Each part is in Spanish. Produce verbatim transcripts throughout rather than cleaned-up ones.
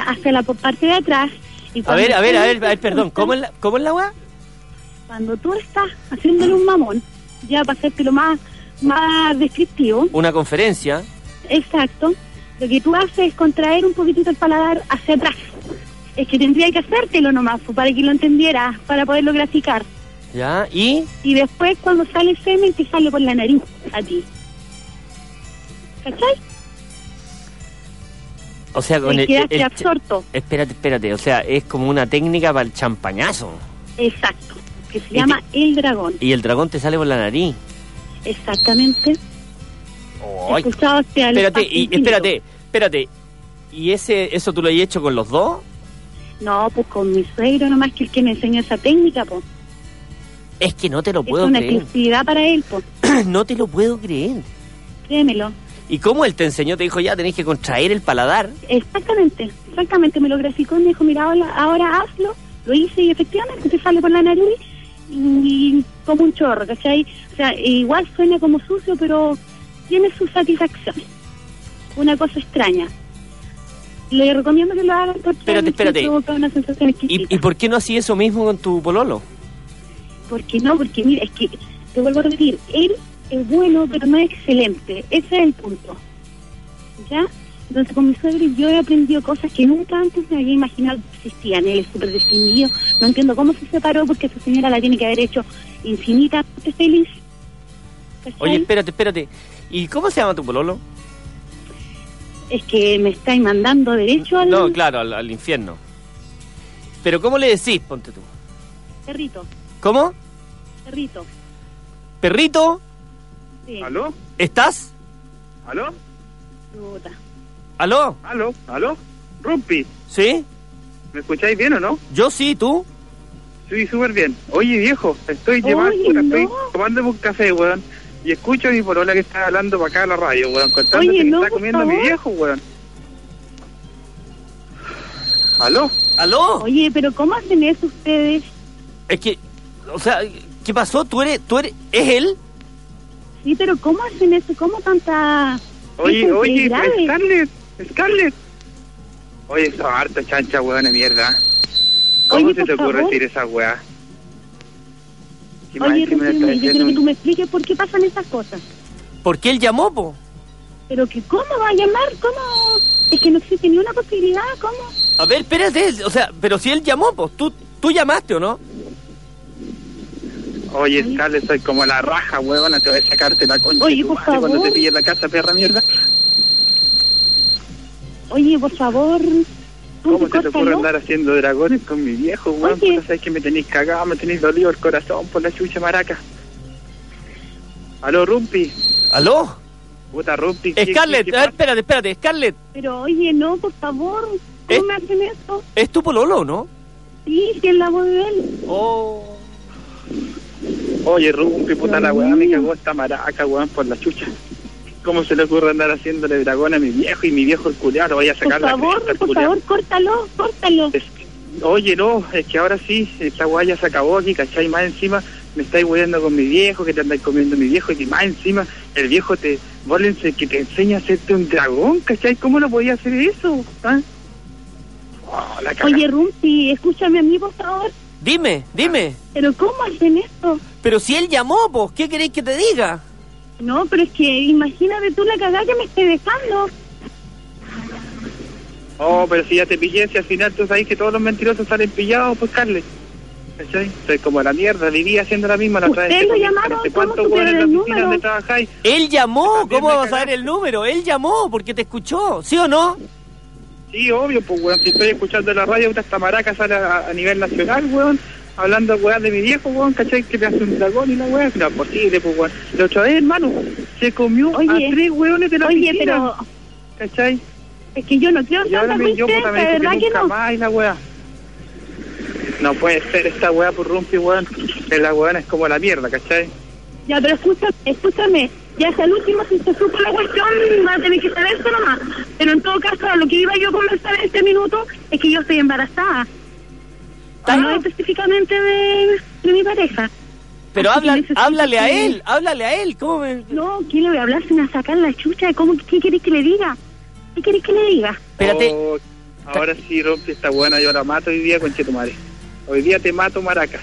hacia la parte de atrás. Y a ver, a ver, a ver, a ver, perdón, ¿cómo es la, cómo es la weá? Cuando tú estás haciéndole un mamón, ya para hacerte lo más, más descriptivo. Una conferencia. Exacto. Lo que tú haces es contraer un poquitito el paladar hacia atrás. Es que tendría que hacértelo nomás, para que lo entendieras, para poderlo graficar. Ya, ¿y? Y después cuando sale el semen, te sale por la nariz a ti. ¿Cachai? O sea, con te el, quedaste el, absorto. el... Espérate, espérate, o sea, es como una técnica para el champañazo. Exacto, que se llama te... el dragón. Y el dragón te sale por la nariz. Exactamente. Oh, Escuchaste al espérate, y, espérate, espérate. ¿Y ese eso tú lo has hecho con los dos? No, pues con mi suegro nomás, que el que me enseñó esa técnica, pues. Es que no te lo puedo creer. Es una creer. exclusividad para él, pues. No te lo puedo creer. Créemelo. ¿Y cómo él te enseñó? Te dijo, ya tenés que contraer el paladar. Exactamente, exactamente. Me lo graficó y me dijo, mira, ahora, ahora hazlo. Lo hice y efectivamente te sale por la nariz y, y como un chorro, ¿cachai? O sea, igual suena como sucio, pero tiene su satisfacción. Una cosa extraña. Le recomiendo que lo hagan por Espérate, espérate. Una sensación exquisita. ¿Y, ¿Y por qué no hacías eso mismo con tu pololo? ¿Por qué no? Porque mira, es que, te vuelvo a repetir, él es bueno, pero no es excelente. Ese es el punto. ¿Ya? Entonces, con mi suegro yo he aprendido cosas que nunca antes me había imaginado que existían. Él es súper distinguido. No entiendo cómo se separó, porque esa señora la tiene que haber hecho infinitamente feliz. ¿Cachai? Oye, espérate, espérate. ¿Y cómo se llama tu pololo? Es que me estáis mandando derecho al... No, claro, al, al infierno. Pero ¿cómo le decís, ponte tú? Perrito. ¿Cómo? Perrito. ¿Perrito? Sí. ¿Aló? ¿Estás? ¿Aló? Puta. ¿Aló? ¿Aló? ¿Aló? ¿Rumpi? ¿Sí? ¿Me escucháis bien o no? Yo sí, ¿tú? Sí, súper bien. Oye, viejo, estoy Oye, llevando, puta, no. estoy tomándome un café, weón. Y escucho a mi polola que está hablando para acá a la radio, weón, contando Oye, que no, está por comiendo a mi favor. viejo, weón. ¿Aló? ¿Aló? Oye, pero ¿cómo hacen eso ustedes? Es que, o sea, ¿qué pasó? ¿Tú eres, tú eres, es él? Sí, pero ¿cómo hacen eso? ¿Cómo tanta... Oye, eso es oye, grave? Scarlett, Scarlett. Oye, eso es harta chancha, weón, de mierda. ¿Cómo Oye, se te por ocurre favor. decir esa weá? ¿Qué más Oye, encima le Rubén, estás yo quiero diciendo? que tú me expliques por qué pasan esas cosas. ¿Por qué él llamó, po? Pero que ¿cómo va a llamar? ¿Cómo? Es que no existe ni una posibilidad, ¿cómo? A ver, espérate, o sea, pero si él llamó, pues, ¿tú, tú llamaste o no? Oye, Scarlett, soy como la raja, huevona, te voy a sacarte la concha. Oye, de tu por madre cuando favor. te pille en la casa, perra mierda. Oye, por favor... ¿Cómo se te ocurre córtalo. andar haciendo dragones con mi viejo, weón? Oye. Puta, sabes que me tenéis cagado, me tenéis dolido el corazón por la chucha maraca. Aló, Rumpi. ¿Aló? Puta, Rumpi. ¿qué- Scarlett, qué- qué a ver, pasa? espérate, espérate, Scarlett, Pero oye, no, por favor. ¿Cómo ¿Eh? me hacen eso? ¿es tu pololo, no? Sí, sí es la voz de él. Oh. Oye, Rumpi, puta, Dios la weá me mío. cagó esta maraca, weón, por la chucha. ¿Cómo se le ocurre andar haciéndole dragón a mi viejo y mi viejo el culiao? Lo voy a Por sacar la favor, cresta, el por culiao. favor, córtalo, córtalo. Es que- oye, no, es que ahora sí, esta weá ya se acabó aquí, ¿cachai? Más encima me estáis hueando con mi viejo, que te andáis comiendo mi viejo, y que más encima el viejo te, volense, que te enseña a hacerte un dragón, ¿cachai? ¿Cómo lo podía hacer eso? ¿Ah? Oh, la cagá. Oye, Rumpi, escúchame a mí, por favor. Dime, dime. ¿Pero cómo hacen esto? Pero si él llamó, pues, ¿qué queréis que te diga? No, pero es que imagínate tú la cagada que me esté dejando. Oh, pero si ya te pillé, si al final tú sabes que todos los mentirosos salen pillados, pues, Carles. ¿Cachai? Soy como la mierda, vivía haciendo la misma la otra vez. ¿Ustedes lo que llamaron? no sé ¿Cómo cuántos supieron hueones en la el oficina número? donde trabajáis. Él llamó, También ¿cómo me vas a saber cagaste. el número? Él llamó porque te escuchó, ¿sí o no? Sí, obvio, pues, weón, si estoy escuchando la radio, esta maraca sale a, a nivel nacional, weón, hablando, weón, de mi viejo, weón, ¿cachai? Que me hace un dragón y la weón, no es posible, pues, weón. La otra vez, hermano, se comió Oye, a tres weones de la Oye, oficina, pero ¿cachai? es que yo no creo Y ahora tanta me, yo, puta, coincidencia, me de dijo que verdad que nunca no. más y la weá. No puede ser esta weá por Rumpi, weón, que la weón es como la mierda, ¿cachai? Ya, pero escúchame, escúchame. Ya hasta el último, si se supo la cuestión, va a tener que saber eso nomás. Pero en todo caso, lo que iba yo a conversar en este minuto es que yo estoy embarazada. Ah. No específicamente de, de mi pareja. Pero Así que habla, necesito háblale a que- él, háblale a él, ¿cómo me...? No, ¿quién le voy a hablar sin a sacar la chucha? ¿Cómo, ¿Qué querés que le diga? ¿Qué querés que le diga? Espérate, Oh, Ahora sí rompe esta buena, yo la mato hoy día, conchetumare. Hoy día te mato, maraca.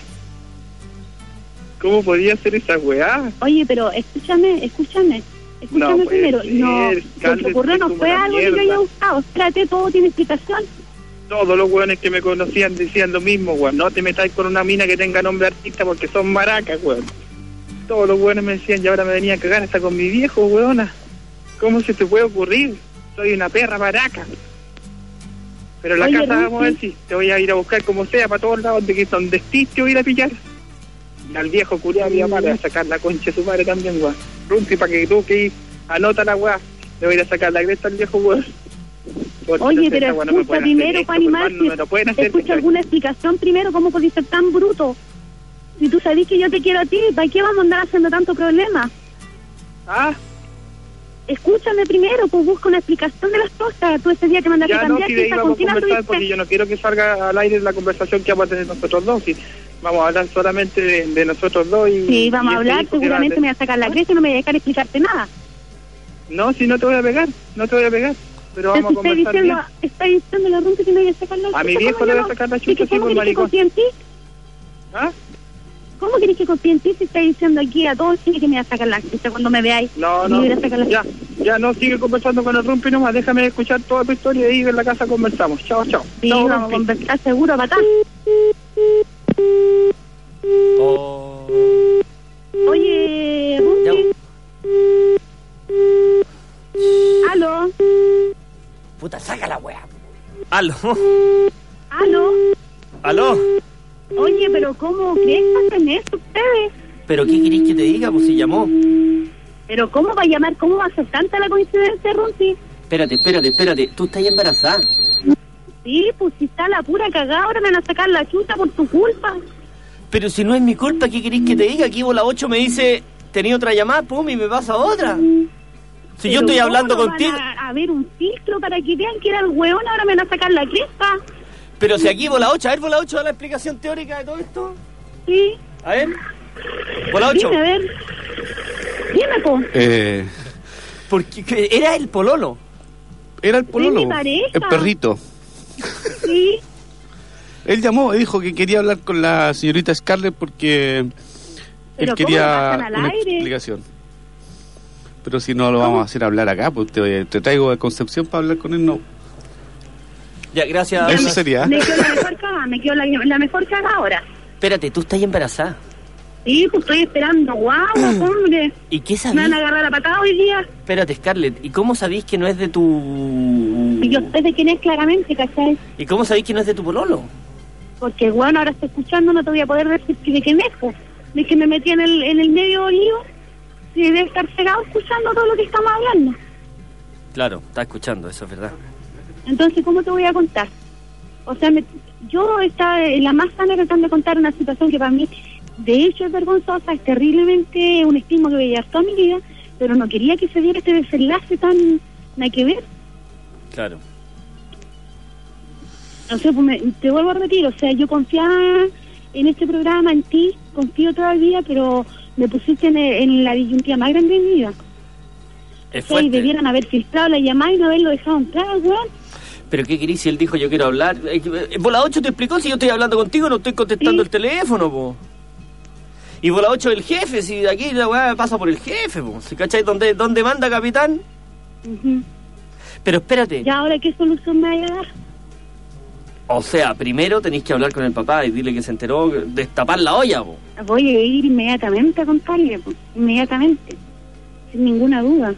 ¿Cómo podía hacer esa weá? Oye, pero escúchame, escúchame. Escúchame No puede primero. ser, No, lo Carles, que ocurrió no soy fue como una algo que yo mierda. haya buscado. Espérate, todo tiene explicación. Todos los weones que me conocían decían lo mismo, weón. No te metáis con una mina que tenga nombre artista porque son maracas, weón. Todos los weones me decían, y ahora me venía a cagar hasta con mi viejo, weona. ¿Cómo se te puede ocurrir? Soy una perra maraca. Pero en la Oye, casa vamos a ver Rufi. si te voy a ir a buscar como sea para todos lados de que donde estés te voy a ir a pillar. Y al viejo curiado mi mamá le va a sacar la concha de su madre también, weón. Runti, para que tú que anota la weá, le voy a ir a sacar la cresta al viejo, weón. Porque Oye, entonces pero esta weá no me escucha pueden hacer primero, esto, para animar, hermano, no me lo pueden hacer, escucha ¿cachai? alguna explicación primero, ¿cómo podés ser tan bruto? Si tú sabés que yo te quiero a ti, ¿para qué vamos a andar haciendo tanto problema? Ah, Escúchame primero, pues busca una explicación de las cosas. Tú ese día te mandaste a ya no, cambiar, si de ahí ¿quién vamos a con quién conversar, anduviste? porque yo no quiero que salga al aire la conversación que vamos a tener nosotros dos. Si vamos a hablar solamente de, de nosotros dos. Y, Sí, vamos y a este hablar, hijo que va a seguramente tener- me va a sacar la cresta y no me voy a dejar explicarte nada. No, si no te voy a pegar, no te voy a pegar. Pero vamos a Entonces estoy conversar diciendo, bien. está diciendo la rumpa que me voy a sacar la chucha. A mi viejo ¿cómo le voy yo a no? sacar la ¿Y chucha, que sí, ¿Cómo por querés que maricón. confíe en ti? ¿Ah? ¿Cómo querés que confíe en ti si está diciendo aquí a todos que me va a sacar la chucha cuando me veáis? No, Me no, voy a sacar la ya, ya no, sigue conversando con el Rumpi nomás, déjame escuchar toda tu historia y ahí en la casa conversamos. Chao, chao. Sí, Chao, vamos a Rumpi. conversar seguro, patá. Oh. Oye, Ya, Rumpi. Aló, puta, saca la weá. Aló. aló. Aló. Oye, pero ¿cómo crees que hacen eso ustedes? ¿Pero qué querés que te diga? Pues si llamó. Pero ¿cómo va a llamar? ¿Cómo va a ser tanta la coincidencia, Rumpi? Espérate, espérate, espérate. Tú estás embarazada. Sí, pues si está la pura cagada, ahora me van a sacar la chuta por tu culpa. Pero si no es mi culpa, ¿qué querés que te diga? Aquí Bola ocho me dice, tenía otra llamada, pum, y me pasa otra. Si yo Pero estoy ¿cómo hablando no contigo... van a, a ver un filtro para que vean que era el hueón, ahora me van a sacar la cresta. Pero si aquí Bola ocho, a ver, Bola ocho, da la explicación teórica de todo esto. Sí, A ver. Bola ocho. dime, a ver. Dime, po. Eh, Porque que era el pololo. era el pololo, mi pareja. el perrito. Sí, Él llamó y dijo que quería hablar con la señorita Scarlett porque Pero él ¿cómo quería lo pasan al una aire? explicación. Pero si no lo vamos a hacer hablar acá, pues te, te traigo a Concepción para hablar con él, no. Ya, gracias. Eso sería. me quedó la mejor cagada, me quedó la, la mejor cagada ahora. Espérate, tú estás embarazada. Sí, pues estoy esperando, guau, hombre. ¿Y qué Me sabís? van a agarrar a patada hoy día. Espérate, Scarlett, ¿y cómo sabís que no es de tu... Y yo sé de quién es claramente, ¿cachai? ¿Y cómo sabís que no es de tu pololo? Porque, bueno, ahora estoy escuchando, no te voy a poder decir que de quién es, pues. De que me metí en el, en el medio lío. Sí, debe estar cegado escuchando todo lo que estamos hablando. Claro, está escuchando, eso es verdad. Entonces, ¿cómo te voy a contar? O sea, me- yo estaba en la más sana tratando de contar una situación que para mí, de hecho, es vergonzosa, es terriblemente un estigma que voy a llevar toda mi vida, pero no quería que se diera este desenlace tan... nada que ver. Claro. No sé, pues me- te vuelvo a repetir, o sea, yo confiaba en este programa, en ti, confío todavía, pero me pusiste en, en la disyuntiva más grande de mi vida. Es O sea, y fuerte. debieran haber filtrado la llamada y no haberlo dejado entrar, weón. ¿Pero qué querís si él dijo yo quiero hablar? Eh, eh, Bola ocho te explicó si yo estoy hablando contigo, no estoy contestando Sí. el teléfono, po. Y Bola ocho el jefe, si de aquí la weá pasa por el jefe, po. ¿Sí, cachai? ¿Dónde, ¿Dónde manda, capitán? Ujú. Pero espérate. ¿Y ahora qué solución me vaya a dar? O sea, primero tenéis que hablar con el papá y dile que se enteró, destapar la olla, po. Voy a ir inmediatamente a contarle, pues, inmediatamente, sin ninguna duda.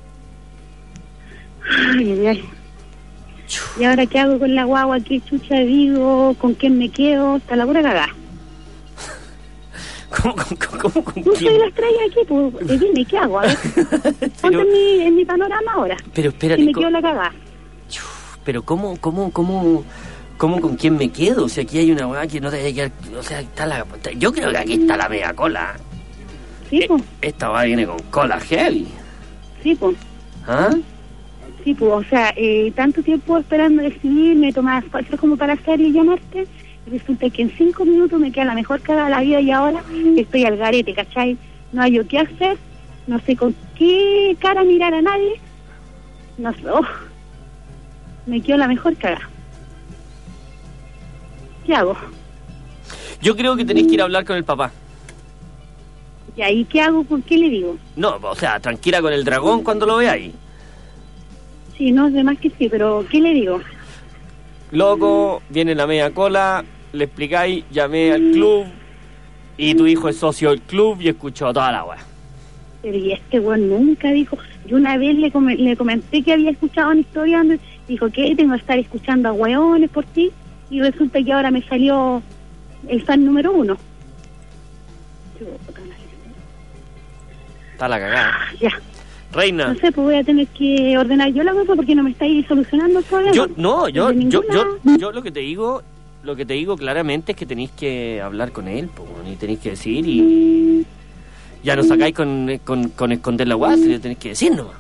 Ay, ay, ay. ¿Y ahora qué hago con la guagua? ¿Qué chucha digo? ¿Con quién me quedo? Está la pura cagada. ¿Cómo, cómo, cómo, con Tú quién? soy las traes aquí, pues, eh, dime, ¿qué hago? A ver, ponte Pero, en mi, en mi panorama ahora. pero Y espérate, me co- quedo la cagada. pero ¿cómo, cómo, cómo, cómo con quién me quedo? O sea, aquí hay una weá que no te haya que... O sea, está la... Yo creo que aquí está la mega cola. Sí, Eh, pues, Esta weá viene con cola heavy. sí, pues. ¿Ah? Sí, pues, o sea, eh, tanto tiempo esperando decidirme, tomar esfuerzos como para hacerle y llamarte, y resulta que en cinco minutos me queda la mejor cara de la vida y ahora estoy al garete, ¿cachai? No hay yo qué hacer, no sé con qué cara mirar a nadie, no sé, oh, me quedo la mejor cara. ¿qué hago? Yo creo que tenés que ir a hablar con el papá. ¿Y ahí qué hago? ¿Con qué le digo? No, o sea, tranquila con el dragón cuando lo veáis. Sí, no, además que sí, pero ¿qué le digo? Loco, viene la media cola, le explicáis, llamé al club y tu hijo es socio del club y escuchó toda la weá. Pero y este weón nunca dijo. Yo una vez le, com le comenté que había escuchado una historia donde dijo que tengo que estar escuchando a weones por ti, y resulta que ahora me salió el fan número uno. Está la cagada. Ya. Reina. No sé, pues voy a tener que ordenar yo la cosa porque no me estáis solucionando el problema. Yo, no, yo, Desde yo, ninguna- yo, yo lo que te digo, lo que te digo claramente es que tenéis que hablar con él, po, y tenéis que decir y ya no sacáis con, con, con esconder la guasa, le tenéis que decir nomás.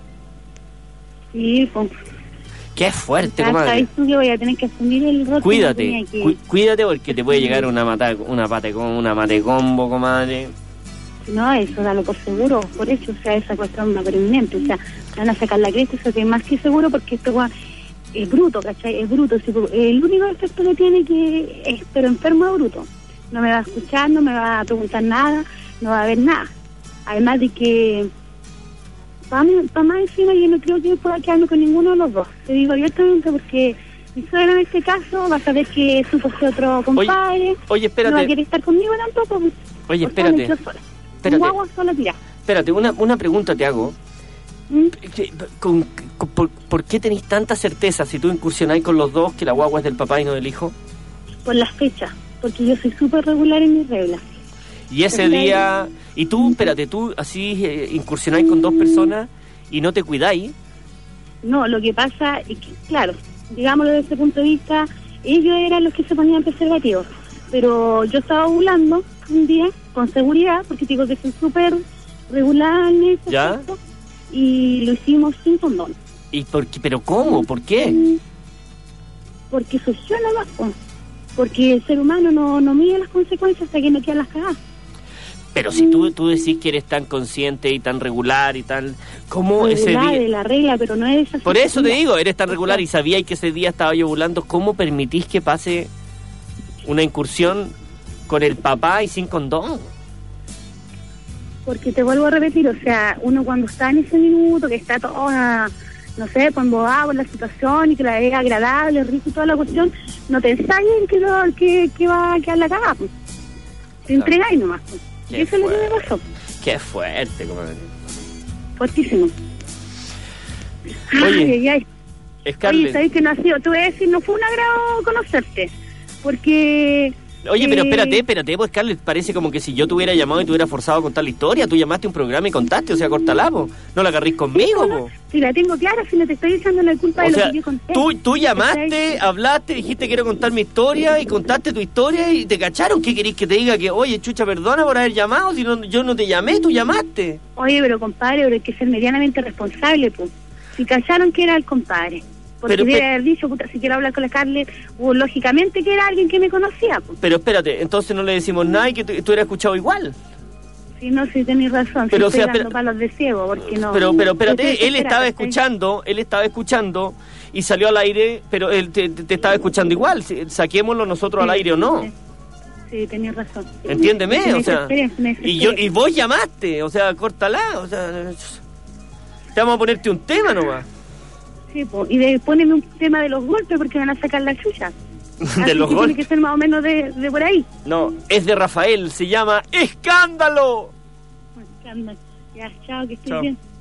Sí, pues. Qué fuerte, Hasta comadre. esto yo voy a tener que asumir el rol. que Cuídate, tenía que- cu- cuídate porque te puede llegar una mata, una pate con una mate combo, comadre. No, eso dalo por seguro, por eso, o sea, esa cuestión es una permanente, o sea, van a sacar la cresta, eso que es más que seguro, porque esto weón es bruto, ¿cachai? Es bruto, sí, el único efecto que tiene que es, pero enfermo es bruto, no me va a escuchar, no me va a preguntar nada, no va a ver nada, además de que, para pa más encima yo no creo que pueda quedarme con ninguno de los dos, te digo abiertamente, porque mi suegra en este caso va a saber que supo ser otro compadre, Oye, espérate. no va a querer estar conmigo tampoco, pues, Oye, por favor, espérate. yo sola. Espérate. Un guagua sola tira. Espérate, una, una pregunta te hago. ¿Mm? ¿Con, con- por, ¿Por qué tenéis tanta certeza si tú incursionáis con los dos que la guagua es del papá y no del hijo? Por las fechas, porque yo soy súper regular en mis reglas. Y ese Porque día... Y tú, espérate, tú así eh, incursionáis con dos personas y no te cuidáis. No, lo que pasa es que, claro, digámoslo desde ese punto de vista, ellos eran los que se ponían preservativos, pero yo estaba ovulando un día con seguridad, porque digo que soy súper regular en ese ¿Ya? aspecto, y lo hicimos sin condón. ¿Y por qué? ¿Pero cómo? ¿Por qué? Porque surgió nomás, pues. Porque el ser humano no, no mide las consecuencias hasta que no quedan las cagadas. Pero si tú, tú decís que eres tan consciente y tan regular y tan... ¿Cómo ese Regular día...? de la regla, pero no es esa. Por eso te sensibilidad. digo, eres tan regular y sabíais que ese día estaba yo ovulando. ¿Cómo permitís que pase una incursión con el papá y sin condón? Porque te vuelvo a repetir, o sea, uno cuando está en ese minuto, que está toda, no sé, pues embobado en la situación y que la es agradable, rico y toda la cuestión, no pensáis en que, lo, que, que va a quedar la cagada, pues. Te Claro. entregáis nomás, pues. Y Qué eso es lo que me fuerte. pasó. Qué fuerte, comadre. Fuertísimo. Oye, Ay, ay, ay. Oye, Scarlett. ¿sabes que no ha sido? Te voy a decir, no fue un agrado conocerte, porque... Oye, pero eh, espérate, espérate, pues Scarlett, parece como que si yo te hubiera llamado y te hubiera forzado a contar la historia, tú llamaste a un programa y contaste, o sea, cortala, po. No la agarrís conmigo, ¿no? po. Si la tengo clara, si no te estoy echando la culpa de O lo sea, que yo conté. tú, tú llamaste, ¿Cachai? hablaste, dijiste quiero contar mi historia y contaste tu historia y te cacharon. ¿Qué querís que te diga? Que, oye, chucha, perdona por haber llamado, si no, yo no te llamé, tú llamaste. Oye, pero compadre, pero hay que ser medianamente responsable, pues. Si callaron que era el compadre. Porque Pero, debe pe- haber dicho, puta, si quiero hablar con la Scarlett, o lógicamente que era alguien que me conocía, pues. Pero espérate, entonces no le decimos nada y que tú, tú hubieras escuchado igual. Si no, si tenéis razón, Pero, o si sea, estoy dando pero- palos de ciego, porque no... Pero, pero espérate, Yo estoy él estaba desesperada, escuchando, él estaba escuchando y salió al aire, pero él te, te- te estaba escuchando igual. Si- Saquémoslo nosotros al Sí, aire o no. Sí, sí tenías razón. Entiéndeme, Me o sea. desesperé, me Y yo desesperé. y vos llamaste, o sea, córtala, o sea, te vamos a ponerte un tema nomás. Sí, po. Y de, poneme un tema de los golpes porque van a sacar la chucha. Así De los que golpes. tiene que ser más o menos de, de por ahí. No, es de Rafael, se llama Escándalo. Ya, chao, que estés Chao. bien.